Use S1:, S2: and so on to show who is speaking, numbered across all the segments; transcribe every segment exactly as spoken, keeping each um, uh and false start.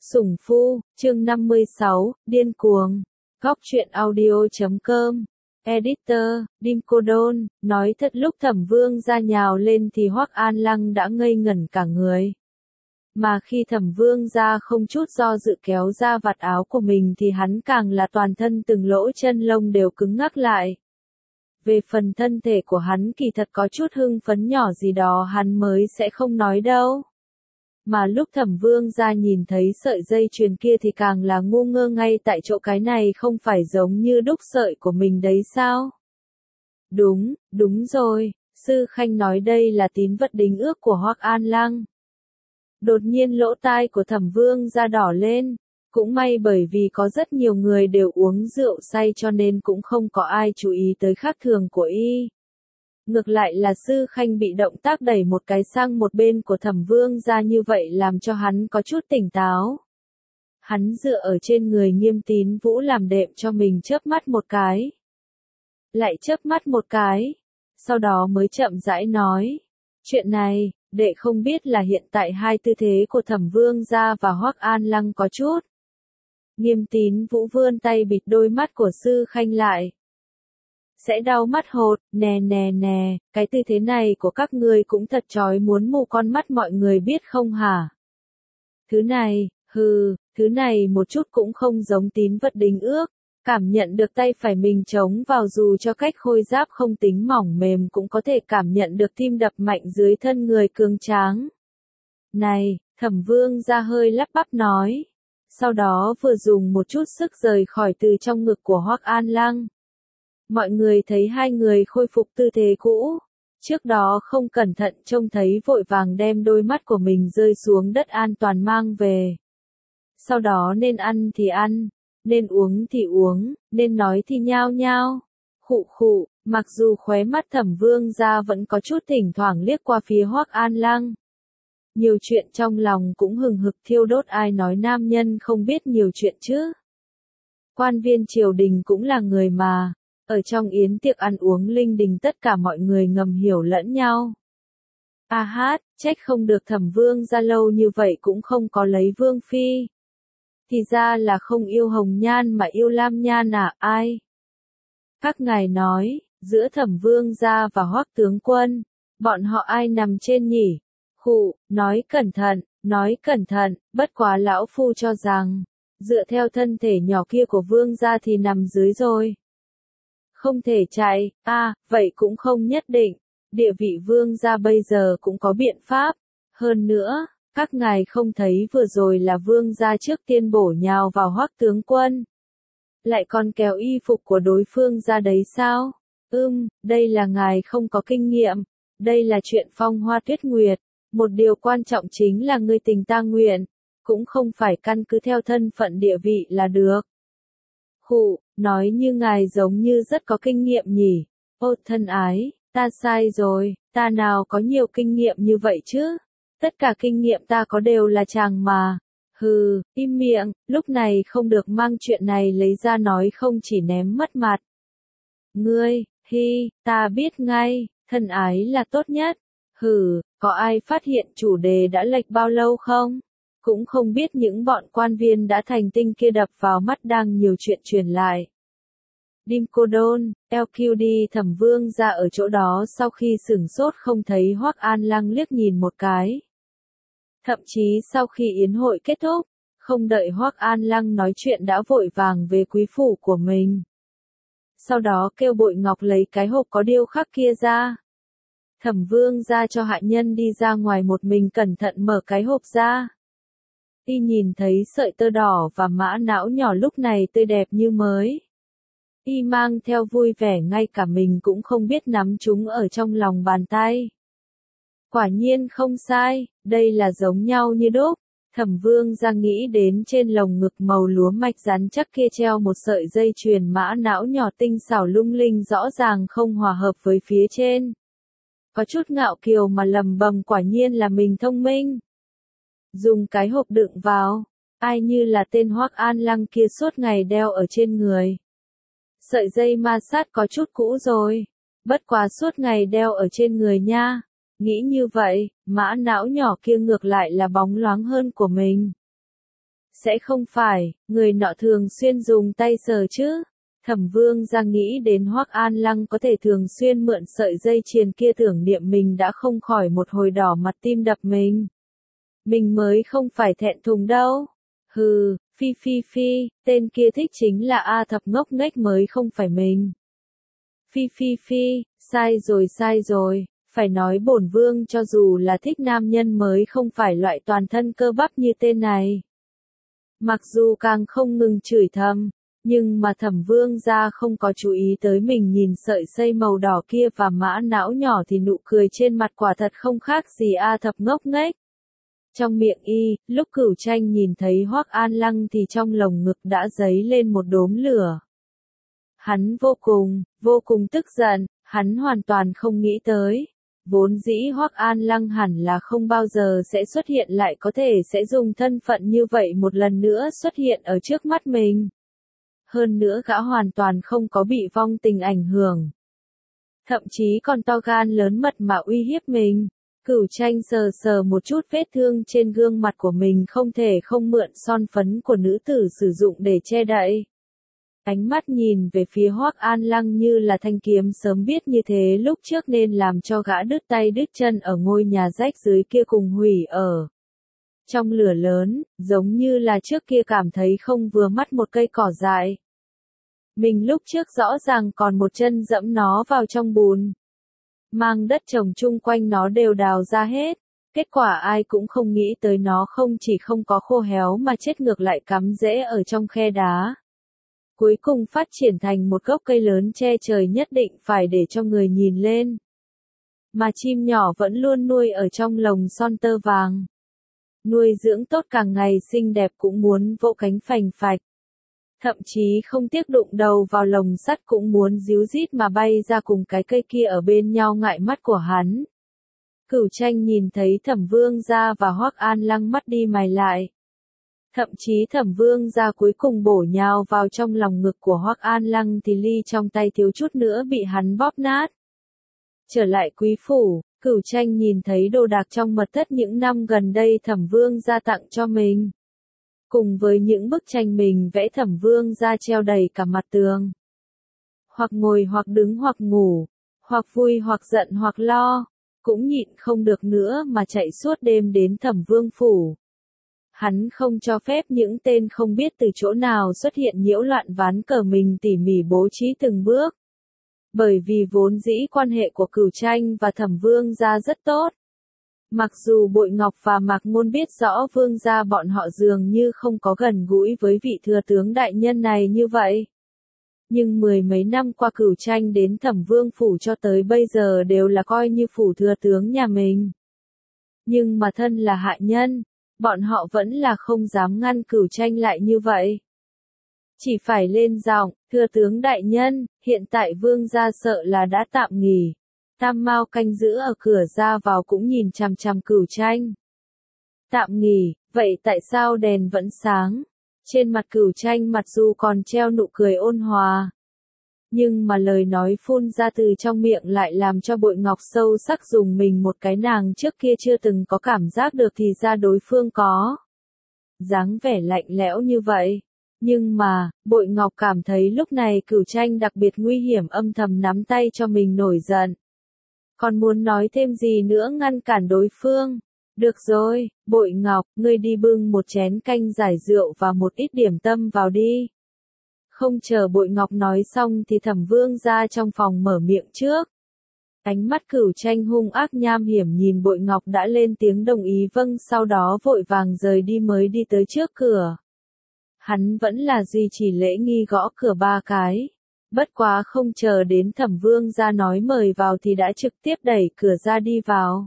S1: Sủng Phu, chương năm mươi sáu, Điên Cuồng. Góc truyện audio chấm com. Editor, Đinh Cô Đôn, nói thật lúc Thẩm Vương ra nhào lên thì Hoắc An Lăng đã ngây ngẩn cả người. Mà khi Thẩm Vương ra không chút do dự kéo ra vạt áo của mình thì hắn càng là toàn thân từng lỗ chân lông đều cứng ngắc lại. Về phần thân thể của hắn kỳ thật có chút hưng phấn nhỏ gì đó hắn mới sẽ không nói đâu. Mà lúc Thẩm Vương ra nhìn thấy sợi dây chuyền kia thì càng là ngu ngơ ngay tại chỗ, cái này không phải giống như đúc sợi của mình đấy sao? Đúng, đúng rồi, Sư Khanh nói đây là tín vật đính ước của Hoắc An Lăng. Đột nhiên lỗ tai của Thẩm Vương ra đỏ lên, cũng may bởi vì có rất nhiều người đều uống rượu say cho nên cũng không có ai chú ý tới khác thường của y. Ngược lại là Sư Khanh bị động tác đẩy một cái sang một bên của Thẩm Vương ra như vậy làm cho hắn có chút tỉnh táo. Hắn dựa ở trên người Nghiêm Tín Vũ làm đệm cho mình chớp mắt một cái. Lại chớp mắt một cái. Sau đó mới chậm rãi nói. Chuyện này, đệ không biết là hiện tại hai tư thế của Thẩm Vương gia và Hoắc An Lăng có chút. Nghiêm Tín Vũ vươn tay bịt đôi mắt của Sư Khanh lại. Sẽ đau mắt hột, nè nè nè, cái tư thế này của các ngươi cũng thật chói muốn mù con mắt mọi người biết không hả? Thứ này, hừ, thứ này một chút cũng không giống tín vật đính ước, cảm nhận được tay phải mình chống vào dù cho cách khôi giáp không tính mỏng mềm cũng có thể cảm nhận được tim đập mạnh dưới thân người cường tráng. Này, Thẩm Vương ra hơi lắp bắp nói, sau đó vừa dùng một chút sức rời khỏi từ trong ngực của Hoắc An Lăng. Mọi người thấy hai người khôi phục tư thế cũ, trước đó không cẩn thận trông thấy vội vàng đem đôi mắt của mình rơi xuống đất an toàn mang về. Sau đó nên ăn thì ăn, nên uống thì uống, nên nói thì nhao nhao. Khụ khụ, mặc dù khóe mắt Thẩm Vương ra vẫn có chút thỉnh thoảng liếc qua phía Hoắc An Lăng. Nhiều chuyện trong lòng cũng hừng hực thiêu đốt, ai nói nam nhân không biết nhiều chuyện chứ. Quan viên triều đình cũng là người mà. Ở trong yến tiệc ăn uống linh đình tất cả mọi người ngầm hiểu lẫn nhau. A hát, trách không được Thẩm Vương ra lâu như vậy cũng không có lấy Vương Phi. Thì ra là không yêu Hồng Nhan mà yêu Lam Nhan à, ai? Các ngài nói, giữa Thẩm Vương ra và Hoắc tướng quân, bọn họ ai nằm trên nhỉ? Khụ, nói cẩn thận, nói cẩn thận, bất quá lão phu cho rằng, dựa theo thân thể nhỏ kia của Vương gia thì nằm dưới rồi. Không thể chạy, a à, vậy cũng không nhất định, địa vị Vương gia bây giờ cũng có biện pháp. Hơn nữa, các ngài không thấy vừa rồi là Vương gia trước tiên bổ nhào vào Hoắc tướng quân. Lại còn kéo y phục của đối phương ra đấy sao? Ưm, đây là ngài không có kinh nghiệm, đây là chuyện phong hoa tuyết nguyệt, một điều quan trọng chính là ngươi tình ta nguyện, cũng không phải căn cứ theo thân phận địa vị là được. Khụ, nói như ngài giống như rất có kinh nghiệm nhỉ. Ô thân ái, ta sai rồi, ta nào có nhiều kinh nghiệm như vậy chứ. Tất cả kinh nghiệm ta có đều là chàng mà. Hừ, im miệng, lúc này không được mang chuyện này lấy ra nói không chỉ ném mất mặt. Ngươi, hi, ta biết ngay, thân ái là tốt nhất. Hừ, có ai phát hiện chủ đề đã lệch bao lâu không? Cũng không biết những bọn quan viên đã thành tinh kia đập vào mắt đang nhiều chuyện truyền lại. Đinh Cô Đôn, lờ quy đê Thẩm Vương ra ở chỗ đó sau khi sửng sốt không thấy Hoắc An Lăng liếc nhìn một cái. Thậm chí sau khi yến hội kết thúc, không đợi Hoắc An Lăng nói chuyện đã vội vàng về quý phủ của mình. Sau đó kêu Bội Ngọc lấy cái hộp có điêu khắc kia ra. Thẩm Vương ra cho hạ nhân đi ra ngoài một mình cẩn thận mở cái hộp ra. Y nhìn thấy sợi tơ đỏ và mã não nhỏ lúc này tươi đẹp như mới. Y mang theo vui vẻ ngay cả mình cũng không biết nắm chúng ở trong lòng bàn tay. Quả nhiên không sai, đây là giống nhau như đúc. Thẩm Vương ra nghĩ đến trên lồng ngực màu lúa mạch rắn chắc kia treo một sợi dây chuyền mã não nhỏ tinh xảo lung linh rõ ràng không hòa hợp với phía trên. Có chút ngạo kiều mà lầm bầm quả nhiên là mình thông minh. Dùng cái hộp đựng vào, ai như là tên Hoắc An Lăng kia suốt ngày đeo ở trên người. Sợi dây ma sát có chút cũ rồi, bất quá suốt ngày đeo ở trên người nha. Nghĩ như vậy, mã não nhỏ kia ngược lại là bóng loáng hơn của mình. Sẽ không phải, người nọ thường xuyên dùng tay sờ chứ. Thẩm Vương ra nghĩ đến Hoắc An Lăng có thể thường xuyên mượn sợi dây chuyền kia tưởng niệm mình đã không khỏi một hồi đỏ mặt tim đập mình. Mình mới không phải thẹn thùng đâu. Hừ, phi phi phi, tên kia thích chính là A Thập ngốc nghếch mới không phải mình. Phi phi phi, sai rồi sai rồi, phải nói bổn vương cho dù là thích nam nhân mới không phải loại toàn thân cơ bắp như tên này. Mặc dù càng không ngừng chửi thầm, nhưng mà Thẩm Vương gia không có chú ý tới mình nhìn sợi dây màu đỏ kia và mã não nhỏ thì nụ cười trên mặt quả thật không khác gì A Thập ngốc nghếch. Trong miệng y, lúc Cửu Tranh nhìn thấy Hoắc An Lăng thì trong lồng ngực đã dấy lên một đốm lửa. Hắn vô cùng, vô cùng tức giận, hắn hoàn toàn không nghĩ tới. Vốn dĩ Hoắc An Lăng hẳn là không bao giờ sẽ xuất hiện lại có thể sẽ dùng thân phận như vậy một lần nữa xuất hiện ở trước mắt mình. Hơn nữa gã hoàn toàn không có bị vong tình ảnh hưởng. Thậm chí còn to gan lớn mật mà uy hiếp mình. Cửu Tranh sờ sờ một chút vết thương trên gương mặt của mình không thể không mượn son phấn của nữ tử sử dụng để che đậy. Ánh mắt nhìn về phía Hoắc An Lăng như là thanh kiếm sớm biết như thế lúc trước nên làm cho gã đứt tay đứt chân ở ngôi nhà rách dưới kia cùng hủy ở. Trong lửa lớn, giống như là trước kia cảm thấy không vừa mắt một cây cỏ dại. Mình lúc trước rõ ràng còn một chân dẫm nó vào trong bùn. Mang đất trồng chung quanh nó đều đào ra hết. Kết quả ai cũng không nghĩ tới nó không chỉ không có khô héo mà chết ngược lại cắm rễ ở trong khe đá. Cuối cùng phát triển thành một gốc cây lớn che trời nhất định phải để cho người nhìn lên. Mà chim nhỏ vẫn luôn nuôi ở trong lồng son tơ vàng. Nuôi dưỡng tốt càng ngày xinh đẹp cũng muốn vỗ cánh phành phạch. Thậm chí không tiếc đụng đầu vào lồng sắt cũng muốn díu dít mà bay ra cùng cái cây kia ở bên nhau ngại mắt của hắn. Cửu Tranh nhìn thấy Thẩm Vương gia và Hoắc An Lăng mắt đi mày lại. Thậm chí Thẩm Vương gia cuối cùng bổ nhào vào trong lòng ngực của Hoắc An Lăng thì ly trong tay thiếu chút nữa bị hắn bóp nát. Trở lại quý phủ, Cửu Tranh nhìn thấy đồ đạc trong mật thất những năm gần đây Thẩm Vương gia tặng cho mình. Cùng với những bức tranh mình vẽ Thẩm Vương gia treo đầy cả mặt tường. Hoặc ngồi hoặc đứng hoặc ngủ, hoặc vui hoặc giận hoặc lo, cũng nhịn không được nữa mà chạy suốt đêm đến Thẩm Vương phủ. Hắn không cho phép những tên không biết từ chỗ nào xuất hiện nhiễu loạn ván cờ mình tỉ mỉ bố trí từng bước. Bởi vì vốn dĩ quan hệ của Cửu Tranh và Thẩm Vương gia rất tốt. Mặc dù Bội Ngọc và Mạc Ngôn biết rõ Vương gia bọn họ dường như không có gần gũi với vị thừa tướng đại nhân này như vậy. Nhưng mười mấy năm qua Cửu Tranh đến Thẩm Vương phủ cho tới bây giờ đều là coi như phủ thừa tướng nhà mình. Nhưng mà thân là hạ nhân, bọn họ vẫn là không dám ngăn Cửu Tranh lại như vậy. Chỉ phải lên giọng, thừa tướng đại nhân, hiện tại Vương gia sợ là đã tạm nghỉ. Tam Mao canh giữ ở cửa ra vào cũng nhìn chằm chằm Cửu Tranh. Tạm nghỉ, vậy tại sao đèn vẫn sáng? Trên mặt Cửu Tranh mặc dù còn treo nụ cười ôn hòa. Nhưng mà lời nói phun ra từ trong miệng lại làm cho Bội Ngọc sâu sắc dùng mình một cái nàng trước kia chưa từng có cảm giác được thì ra đối phương có. Dáng vẻ lạnh lẽo như vậy. Nhưng mà, Bội Ngọc cảm thấy lúc này Cửu Tranh đặc biệt nguy hiểm âm thầm nắm tay cho mình nổi giận. Còn muốn nói thêm gì nữa ngăn cản đối phương. Được rồi, Bội Ngọc, ngươi đi bưng một chén canh giải rượu và một ít điểm tâm vào đi. Không chờ Bội Ngọc nói xong thì Thẩm Vương gia trong phòng mở miệng trước. Ánh mắt Cửu Tranh hung ác nham hiểm nhìn Bội Ngọc đã lên tiếng đồng ý vâng sau đó vội vàng rời đi mới đi tới trước cửa. Hắn vẫn là duy trì lễ nghi gõ cửa ba cái. Bất quá không chờ đến Thẩm Vương gia nói mời vào thì đã trực tiếp đẩy cửa ra đi vào.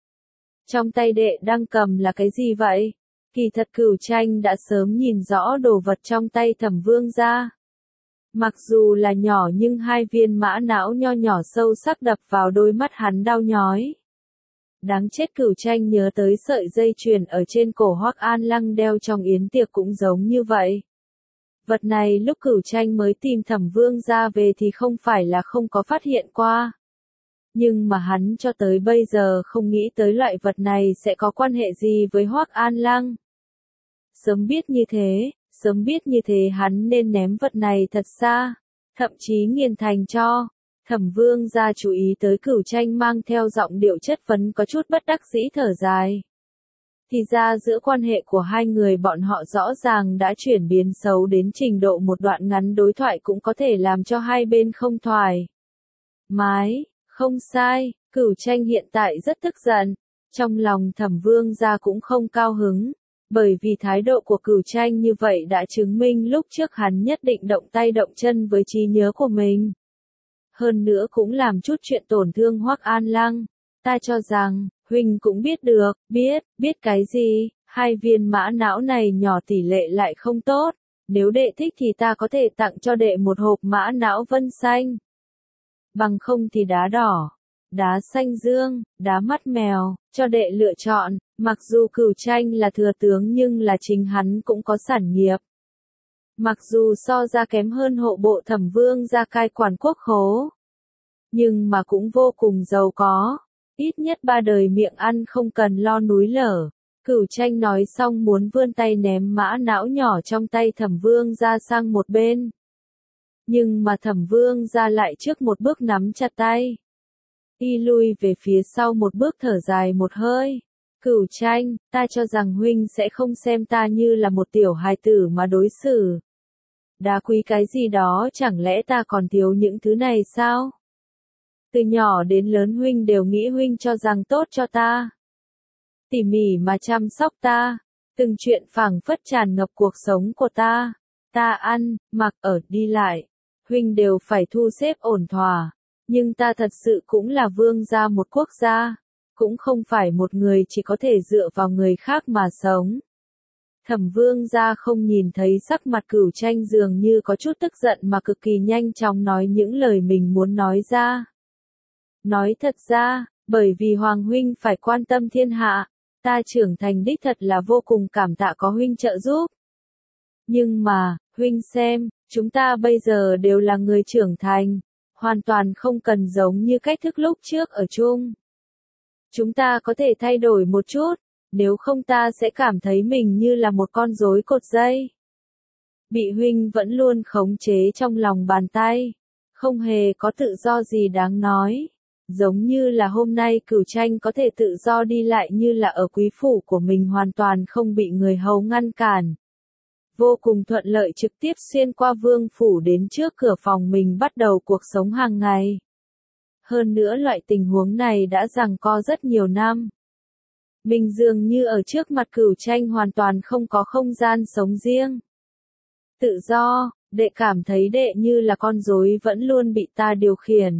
S1: Trong tay đệ đang cầm là cái gì vậy? Kỳ thật Cửu Tranh đã sớm nhìn rõ đồ vật trong tay Thẩm Vương gia. Mặc dù là nhỏ nhưng hai viên mã não nho nhỏ sâu sắc đập vào đôi mắt hắn đau nhói. Đáng chết, Cửu Tranh nhớ tới sợi dây chuyền ở trên cổ Hoắc An Lăng đeo trong yến tiệc cũng giống như vậy. Vật này lúc Cửu Tranh mới tìm Thẩm Vương gia về thì không phải là không có phát hiện qua. Nhưng mà hắn cho tới bây giờ không nghĩ tới loại vật này sẽ có quan hệ gì với Hoắc An Lăng. Sớm biết như thế, sớm biết như thế hắn nên ném vật này thật xa, thậm chí nghiền thành cho. Thẩm Vương gia chú ý tới Cửu Tranh mang theo giọng điệu chất vấn có chút bất đắc dĩ thở dài. Thì ra giữa quan hệ của hai người bọn họ rõ ràng đã chuyển biến xấu đến trình độ một đoạn ngắn đối thoại cũng có thể làm cho hai bên không thoải mái. Không sai, Cửu Tranh hiện tại rất tức giận. Trong lòng Thẩm Vương gia cũng không cao hứng, bởi vì thái độ của Cửu Tranh như vậy đã chứng minh lúc trước hắn nhất định động tay động chân với trí nhớ của mình. Hơn nữa cũng làm chút chuyện tổn thương Hoắc An Lăng. Ta cho rằng, huynh cũng biết được, biết, biết cái gì, hai viên mã não này nhỏ tỷ lệ lại không tốt. Nếu đệ thích thì ta có thể tặng cho đệ một hộp mã não vân xanh. Bằng không thì đá đỏ, đá xanh dương, đá mắt mèo, cho đệ lựa chọn. Mặc dù Cửu Tranh là thừa tướng nhưng là chính hắn cũng có sản nghiệp. Mặc dù so ra kém hơn hộ bộ Thẩm Vương gia cai quản quốc khố, nhưng mà cũng vô cùng giàu có, ít nhất ba đời miệng ăn không cần lo núi lở. Cửu Tranh nói xong muốn vươn tay ném mã não nhỏ trong tay Thẩm Vương gia sang một bên. Nhưng mà Thẩm Vương gia lại trước một bước nắm chặt tay. Y lui về phía sau một bước thở dài một hơi. Cửu Tranh, ta cho rằng huynh sẽ không xem ta như là một tiểu hài tử mà đối xử. Đá quý cái gì đó chẳng lẽ ta còn thiếu những thứ này sao? Từ nhỏ đến lớn huynh đều nghĩ huynh cho rằng tốt cho ta. Tỉ mỉ mà chăm sóc ta. Từng chuyện phảng phất tràn ngập cuộc sống của ta. Ta ăn, mặc ở, đi lại. Huynh đều phải thu xếp ổn thỏa. Nhưng ta thật sự cũng là vương gia một quốc gia. Cũng không phải một người chỉ có thể dựa vào người khác mà sống. Thẩm Vương gia không nhìn thấy sắc mặt Cửu Tranh dường như có chút tức giận mà cực kỳ nhanh chóng nói những lời mình muốn nói ra. Nói thật ra, bởi vì Hoàng huynh phải quan tâm thiên hạ, ta trưởng thành đích thật là vô cùng cảm tạ có huynh trợ giúp. Nhưng mà, huynh xem, chúng ta bây giờ đều là người trưởng thành, hoàn toàn không cần giống như cách thức lúc trước ở chung. Chúng ta có thể thay đổi một chút, nếu không ta sẽ cảm thấy mình như là một con rối cột dây. Bị huynh vẫn luôn khống chế trong lòng bàn tay, không hề có tự do gì đáng nói. Giống như là hôm nay Cửu Tranh có thể tự do đi lại như là ở quý phủ của mình hoàn toàn không bị người hầu ngăn cản. Vô cùng thuận lợi trực tiếp xuyên qua vương phủ đến trước cửa phòng mình bắt đầu cuộc sống hàng ngày. Hơn nữa loại tình huống này đã giằng co rất nhiều năm. Mình dường như ở trước mặt Cửu Tranh hoàn toàn không có không gian sống riêng. Tự do, đệ cảm thấy đệ như là con rối vẫn luôn bị ta điều khiển.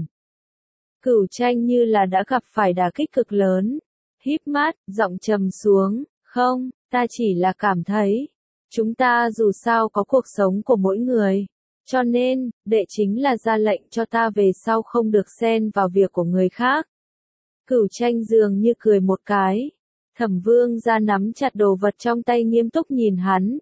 S1: Cửu Tranh như là đã gặp phải đả kích cực lớn. Híp mắt, giọng trầm xuống, không, ta chỉ là cảm thấy. Chúng ta dù sao có cuộc sống của mỗi người. Cho nên, đệ chính là ra lệnh cho ta về sau không được xen vào việc của người khác. Cửu Tranh dường như cười một cái. Thẩm Vương gia nắm chặt đồ vật trong tay nghiêm túc nhìn hắn.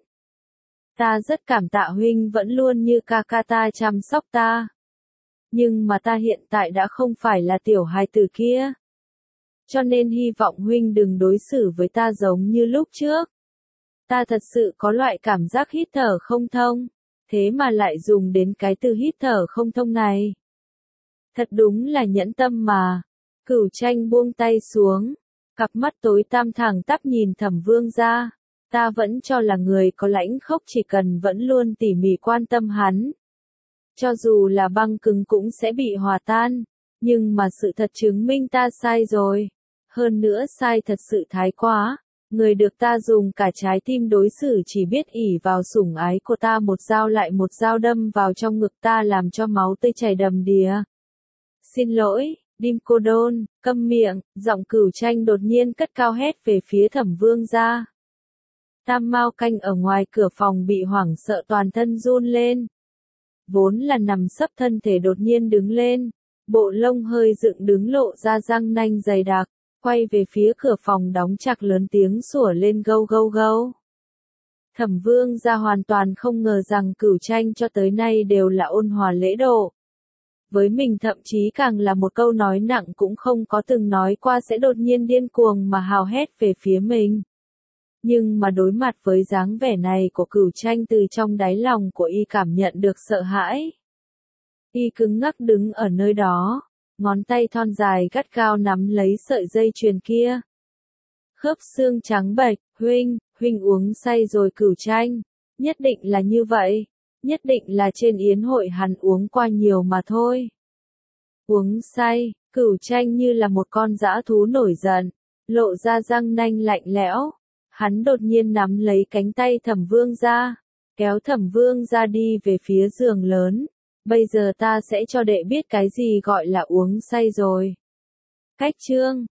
S1: Ta rất cảm tạ huynh vẫn luôn như ca ca ta chăm sóc ta. Nhưng mà ta hiện tại đã không phải là tiểu hài tử kia. Cho nên hy vọng huynh đừng đối xử với ta giống như lúc trước. Ta thật sự có loại cảm giác hít thở không thông. Thế mà lại dùng đến cái từ hít thở không thông này. Thật đúng là nhẫn tâm mà. Cửu Tranh buông tay xuống. Cặp mắt tối tăm thẳng tắp nhìn Thẩm Vương gia. Ta vẫn cho là người có lãnh khốc chỉ cần vẫn luôn tỉ mỉ quan tâm hắn. Cho dù là băng cứng cũng sẽ bị hòa tan. Nhưng mà sự thật chứng minh ta sai rồi. Hơn nữa sai thật sự thái quá. Người được ta dùng cả trái tim đối xử chỉ biết ỉ vào sủng ái của ta một dao lại một dao đâm vào trong ngực ta làm cho máu tươi chảy đầm đìa. Xin lỗi, Dimkodon, câm miệng, giọng Cửu Tranh đột nhiên cất cao hét về phía Thẩm Vương gia. Tam Mao canh ở ngoài cửa phòng bị hoảng sợ toàn thân run lên. Vốn là nằm sấp thân thể đột nhiên đứng lên, bộ lông hơi dựng đứng lộ ra răng nanh dày đặc. Quay về phía cửa phòng đóng chặt lớn tiếng sủa lên gâu gâu gâu. Thẩm Vương gia hoàn toàn không ngờ rằng Cửu Tranh cho tới nay đều là ôn hòa lễ độ. Với mình thậm chí càng là một câu nói nặng cũng không có từng nói qua sẽ đột nhiên điên cuồng mà hào hét về phía mình. Nhưng mà đối mặt với dáng vẻ này của Cửu Tranh, từ trong đáy lòng của y cảm nhận được sợ hãi. Y cứng ngắc đứng ở nơi đó, ngón tay thon dài gắt gao nắm lấy sợi dây chuyền kia. Khớp xương trắng bệch, huynh, huynh uống say rồi Cửu Tranh. Nhất định là như vậy, nhất định là trên yến hội hắn uống qua nhiều mà thôi. Uống say, Cửu Tranh như là một con dã thú nổi giận, lộ ra răng nanh lạnh lẽo. Hắn đột nhiên nắm lấy cánh tay Thẩm Vương gia, kéo Thẩm Vương gia đi về phía giường lớn. Bây giờ ta sẽ cho đệ biết cái gì gọi là uống say rồi. Cách chương